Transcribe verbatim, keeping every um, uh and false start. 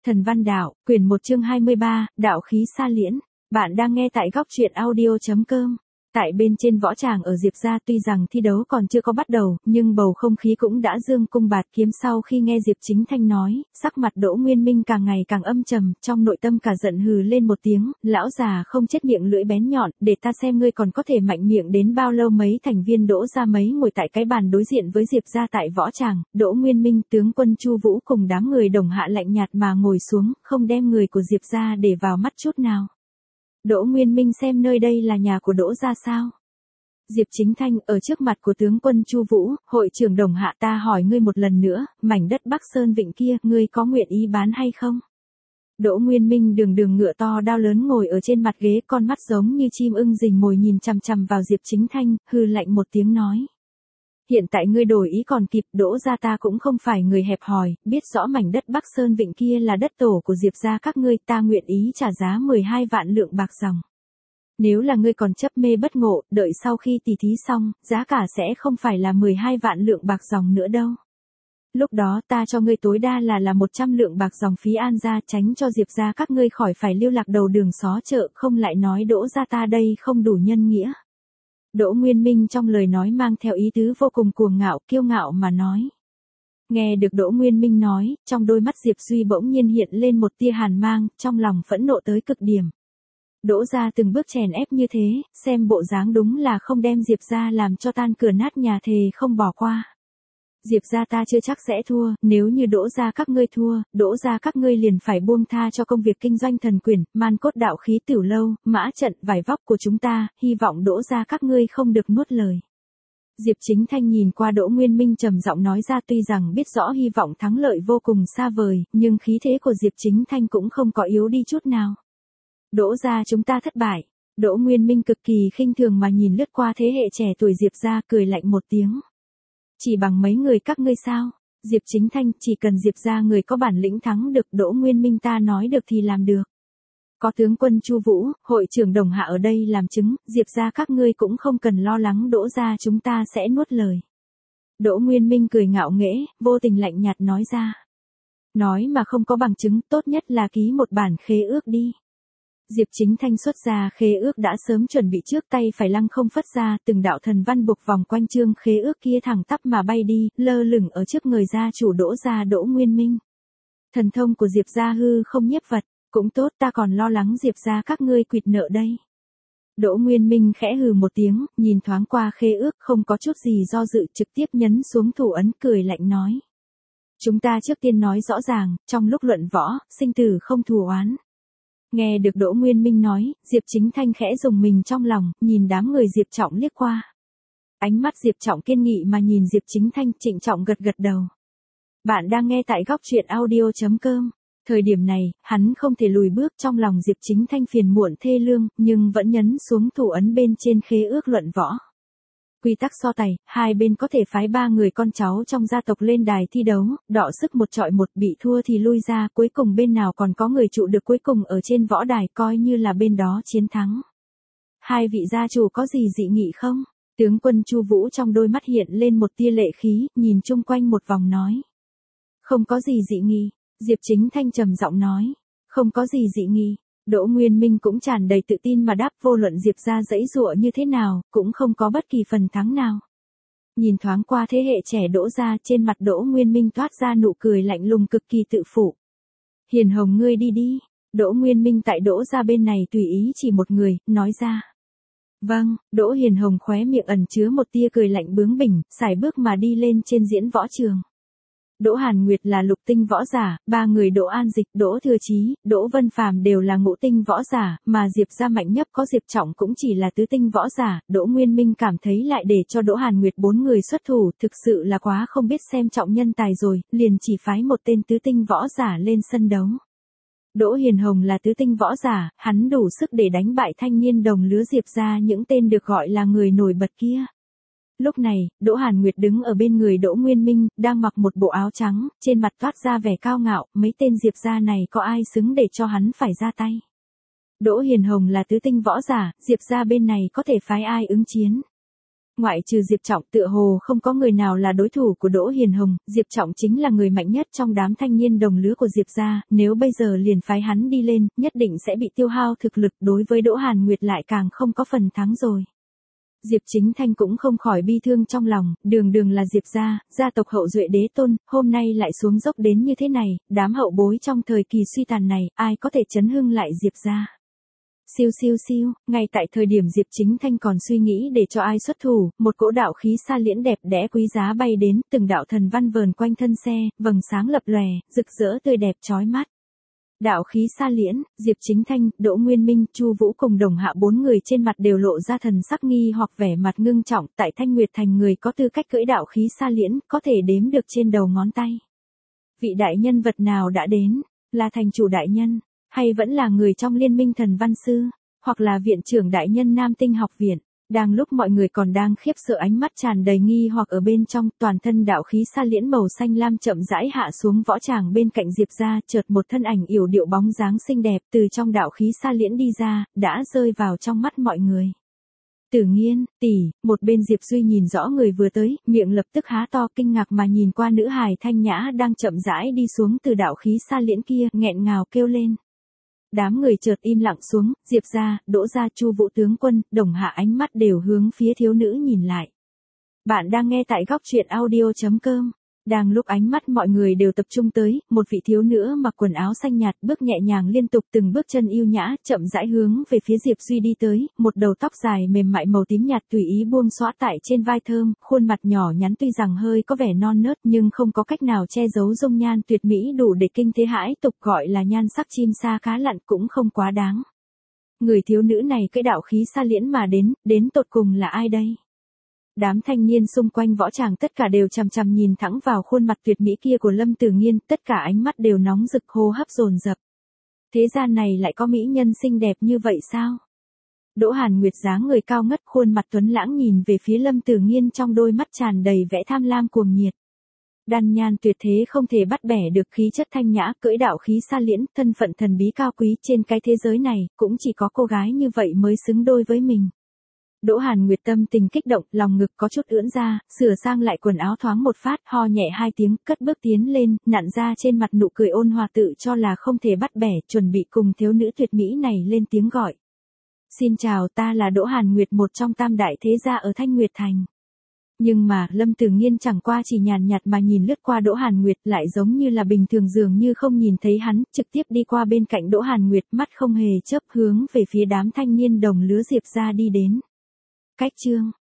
Thần Văn Đạo, quyển một chương hai mươi ba, Đạo khí xa liễn. Bạn đang nghe tại góc truyện audio chấm com. Tại bên trên võ tràng ở Diệp gia tuy rằng thi đấu còn chưa có bắt đầu, nhưng bầu không khí cũng đã dương cung bạt kiếm. Sau khi nghe Diệp Chính Thanh nói, sắc mặt Đỗ Nguyên Minh càng ngày càng âm trầm, trong nội tâm cả giận hừ lên một tiếng, lão già không chết miệng lưỡi bén nhọn, để ta xem ngươi còn có thể mạnh miệng đến bao lâu. Mấy thành viên Đỗ gia mấy ngồi tại cái bàn đối diện với Diệp gia tại võ tràng, Đỗ Nguyên Minh, tướng quân Chu Vũ cùng đám người đồng hạ lạnh nhạt mà ngồi xuống, không đem người của Diệp gia để vào mắt chút nào. Đỗ Nguyên Minh xem nơi đây là nhà của Đỗ gia sao? Diệp Chính Thanh ở trước mặt của tướng quân Chu Vũ, hội trưởng đồng hạ, ta hỏi ngươi một lần nữa, mảnh đất Bắc Sơn Vịnh kia, ngươi có nguyện ý bán hay không? Đỗ Nguyên Minh đường đường ngựa to đao lớn ngồi ở trên mặt ghế, con mắt giống như chim ưng rình mồi nhìn chằm chằm vào Diệp Chính Thanh, hừ lạnh một tiếng nói. Hiện tại ngươi đổi ý còn kịp, Đỗ gia ta cũng không phải người hẹp hòi, biết rõ mảnh đất Bắc Sơn Vịnh kia là đất tổ của Diệp gia các ngươi, ta nguyện ý trả giá mười hai vạn lượng bạc dòng. Nếu là ngươi còn chấp mê bất ngộ, đợi sau khi tỉ thí xong, giá cả sẽ không phải là mười hai vạn lượng bạc dòng nữa đâu. Lúc đó ta cho ngươi tối đa là là một trăm lượng bạc dòng phí an gia, tránh cho Diệp gia các ngươi khỏi phải lưu lạc đầu đường xó chợ, không lại nói Đỗ gia ta đây không đủ nhân nghĩa. Đỗ Nguyên Minh trong lời nói mang theo ý tứ vô cùng cuồng ngạo, kiêu ngạo mà nói. Nghe được Đỗ Nguyên Minh nói, trong đôi mắt Diệp Duy bỗng nhiên hiện lên một tia hàn mang, trong lòng phẫn nộ tới cực điểm. Đỗ gia từng bước chèn ép như thế, xem bộ dáng đúng là không đem Diệp gia làm cho tan cửa nát nhà, thề không bỏ qua. Diệp gia ta chưa chắc sẽ thua, nếu như Đỗ gia các ngươi thua, Đỗ gia các ngươi liền phải buông tha cho công việc kinh doanh thần quyền, man cốt đạo khí tiểu lâu, mã trận, vải vóc của chúng ta, hy vọng Đỗ gia các ngươi không được nuốt lời. Diệp Chính Thanh nhìn qua Đỗ Nguyên Minh trầm giọng nói ra, tuy rằng biết rõ hy vọng thắng lợi vô cùng xa vời, nhưng khí thế của Diệp Chính Thanh cũng không có yếu đi chút nào. Đỗ gia chúng ta thất bại. Đỗ Nguyên Minh cực kỳ khinh thường mà nhìn lướt qua thế hệ trẻ tuổi Diệp gia, cười lạnh một tiếng. Chỉ bằng mấy người các ngươi sao? Diệp Chính Thanh, chỉ cần Diệp gia người có bản lĩnh thắng được, Đỗ Nguyên Minh ta nói được thì làm được. Có tướng quân Chu Vũ, hội trưởng đồng hạ ở đây làm chứng, Diệp gia các ngươi cũng không cần lo lắng Đỗ gia chúng ta sẽ nuốt lời. Đỗ Nguyên Minh cười ngạo nghễ, vô tình lạnh nhạt nói ra. Nói mà không có bằng chứng, tốt nhất là ký một bản khế ước đi. Diệp Chính Thanh xuất ra khế ước đã sớm chuẩn bị trước, tay phải lăng không phất ra, từng đạo thần văn buộc vòng quanh chương khế ước kia thẳng tắp mà bay đi, lơ lửng ở trước người gia chủ Đỗ gia Đỗ Nguyên Minh. Thần thông của Diệp gia hư không nhiếp vật, cũng tốt, ta còn lo lắng Diệp gia các ngươi quỵt nợ đây. Đỗ Nguyên Minh khẽ hừ một tiếng, nhìn thoáng qua khế ước, không có chút gì do dự, trực tiếp nhấn xuống thủ ấn, cười lạnh nói. Chúng ta trước tiên nói rõ ràng, trong lúc luận võ, sinh tử không thù oán. Nghe được Đỗ Nguyên Minh nói, Diệp Chính Thanh khẽ rùng mình trong lòng, nhìn đám người Diệp Trọng liếc qua. Ánh mắt Diệp Trọng kiên nghị mà nhìn Diệp Chính Thanh, trịnh trọng gật gật đầu. Bạn đang nghe tại góc truyện audio chấm com. Thời điểm này, hắn không thể lùi bước, trong lòng Diệp Chính Thanh phiền muộn thê lương, nhưng vẫn nhấn xuống thủ ấn bên trên khế ước luận võ. Quy tắc so tài, hai bên có thể phái ba người con cháu trong gia tộc lên đài thi đấu, đọ sức một trọi một, bị thua thì lui ra, cuối cùng bên nào còn có người trụ được cuối cùng ở trên võ đài, coi như là bên đó chiến thắng. Hai vị gia chủ có gì dị nghị không? Tướng quân Chu Vũ trong đôi mắt hiện lên một tia lệ khí, nhìn chung quanh một vòng nói. Không có gì dị nghị, Diệp Chính Thanh trầm giọng nói. Không có gì dị nghị. Đỗ Nguyên Minh cũng tràn đầy tự tin mà đáp, vô luận Diệp gia dãy dụa như thế nào, cũng không có bất kỳ phần thắng nào. Nhìn thoáng qua thế hệ trẻ Đỗ gia, trên mặt Đỗ Nguyên Minh toát ra nụ cười lạnh lùng cực kỳ tự phụ. Hiền Hồng ngươi đi đi. Đỗ Nguyên Minh tại Đỗ gia bên này tùy ý chỉ một người, nói ra. Vâng, Đỗ Hiền Hồng khóe miệng ẩn chứa một tia cười lạnh bướng bỉnh, sải bước mà đi lên trên diễn võ trường. Đỗ Hàn Nguyệt là lục tinh võ giả, ba người Đỗ An Dịch, Đỗ Thừa Chí, Đỗ Vân Phàm đều là ngũ tinh võ giả, mà Diệp gia mạnh nhất có Diệp Trọng cũng chỉ là tứ tinh võ giả. Đỗ Nguyên Minh cảm thấy lại để cho Đỗ Hàn Nguyệt bốn người xuất thủ, thực sự là quá không biết xem trọng nhân tài rồi, liền chỉ phái một tên tứ tinh võ giả lên sân đấu. Đỗ Hiền Hồng là tứ tinh võ giả, hắn đủ sức để đánh bại thanh niên đồng lứa Diệp gia những tên được gọi là người nổi bật kia. Lúc này, Đỗ Hàn Nguyệt đứng ở bên người Đỗ Nguyên Minh, đang mặc một bộ áo trắng, trên mặt toát ra vẻ cao ngạo, mấy tên Diệp gia này có ai xứng để cho hắn phải ra tay. Đỗ Hiền Hồng là tứ tinh võ giả, Diệp gia bên này có thể phái ai ứng chiến. Ngoại trừ Diệp Trọng tựa hồ không có người nào là đối thủ của Đỗ Hiền Hồng, Diệp Trọng chính là người mạnh nhất trong đám thanh niên đồng lứa của Diệp gia, nếu bây giờ liền phái hắn đi lên, nhất định sẽ bị tiêu hao thực lực, đối với Đỗ Hàn Nguyệt lại càng không có phần thắng rồi. Diệp Chính Thanh cũng không khỏi bi thương trong lòng, đường đường là Diệp gia, gia tộc hậu duệ đế tôn, hôm nay lại xuống dốc đến như thế này, đám hậu bối trong thời kỳ suy tàn này, ai có thể chấn hưng lại Diệp gia. Siêu siêu siêu, ngay tại thời điểm Diệp Chính Thanh còn suy nghĩ để cho ai xuất thủ, một cỗ đạo khí sa liễn đẹp đẽ quý giá bay đến, từng đạo thần văn vờn quanh thân xe, vầng sáng lập lòe, rực rỡ tươi đẹp chói mắt. Đạo khí sa liễn, Diệp Chính Thanh, Đỗ Nguyên Minh, Chu Vũ cùng Đồng Hạ bốn người trên mặt đều lộ ra thần sắc nghi hoặc vẻ mặt ngưng trọng, tại Thanh Nguyệt Thành người có tư cách cưỡi đạo khí sa liễn, có thể đếm được trên đầu ngón tay. Vị đại nhân vật nào đã đến, là thành chủ đại nhân, hay vẫn là người trong liên minh thần văn sư, hoặc là viện trưởng đại nhân Nam Tinh học viện. Đang lúc mọi người còn đang khiếp sợ, ánh mắt tràn đầy nghi hoặc ở bên trong, toàn thân đạo khí sa liễn màu xanh lam chậm rãi hạ xuống võ tràng bên cạnh Diệp gia, chợt một thân ảnh yểu điệu bóng dáng xinh đẹp từ trong đạo khí sa liễn đi ra, đã rơi vào trong mắt mọi người. Tử Nghiên, tỷ, một bên Diệp Duy nhìn rõ người vừa tới, miệng lập tức há to kinh ngạc mà nhìn qua nữ hài thanh nhã đang chậm rãi đi xuống từ đạo khí sa liễn kia, nghẹn ngào kêu lên. Đám người chợt im lặng xuống, Diệp gia, Đỗ gia, Chu Vũ tướng quân, Đồng Hạ ánh mắt đều hướng phía thiếu nữ nhìn lại. Bạn đang nghe tại góc truyện audio chấm com. Đang lúc ánh mắt mọi người đều tập trung tới, một vị thiếu nữ mặc quần áo xanh nhạt, bước nhẹ nhàng liên tục từng bước chân yêu nhã, chậm rãi hướng về phía Diệp Duy đi tới, một đầu tóc dài mềm mại màu tím nhạt tùy ý buông xõa tại trên vai thơm, khuôn mặt nhỏ nhắn tuy rằng hơi có vẻ non nớt nhưng không có cách nào che giấu dung nhan tuyệt mỹ đủ để kinh thế hãi tục, gọi là nhan sắc chim sa cá lặn cũng không quá đáng. Người thiếu nữ này cưỡi đạo khí sa liễn mà đến, đến tột cùng là ai đây? Đám thanh niên xung quanh võ tràng tất cả đều chằm chằm nhìn thẳng vào khuôn mặt tuyệt mỹ kia của Lâm Tử Nghiên, tất cả ánh mắt đều nóng rực, hô hấp dồn dập. Thế gian này lại có mỹ nhân xinh đẹp như vậy sao? Đỗ Hàn Nguyệt dáng người cao ngất, khuôn mặt tuấn lãng nhìn về phía Lâm Tử Nghiên, trong đôi mắt tràn đầy vẻ tham lam cuồng nhiệt. Đan nhan tuyệt thế không thể bắt bẻ được, khí chất thanh nhã, cưỡi đạo khí sa liễn, thân phận thần bí cao quý, trên cái thế giới này, cũng chỉ có cô gái như vậy mới xứng đôi với mình. Đỗ Hàn Nguyệt tâm tình kích động, lòng ngực có chút ưỡn ra, sửa sang lại quần áo thoáng một phát, ho nhẹ hai tiếng, cất bước tiến lên, nặn ra trên mặt nụ cười ôn hòa, tự cho là không thể bắt bẻ, chuẩn bị cùng thiếu nữ tuyệt mỹ này lên tiếng gọi. Xin chào, ta là Đỗ Hàn Nguyệt, một trong tam đại thế gia ở Thanh Nguyệt Thành. Nhưng mà, Lâm Tử Nghiên chẳng qua chỉ nhàn nhạt mà nhìn lướt qua Đỗ Hàn Nguyệt, lại giống như là bình thường dường như không nhìn thấy hắn, trực tiếp đi qua bên cạnh Đỗ Hàn Nguyệt, mắt không hề chớp hướng về phía đám thanh niên đồng lứa Diệp gia đi đến. Cách chương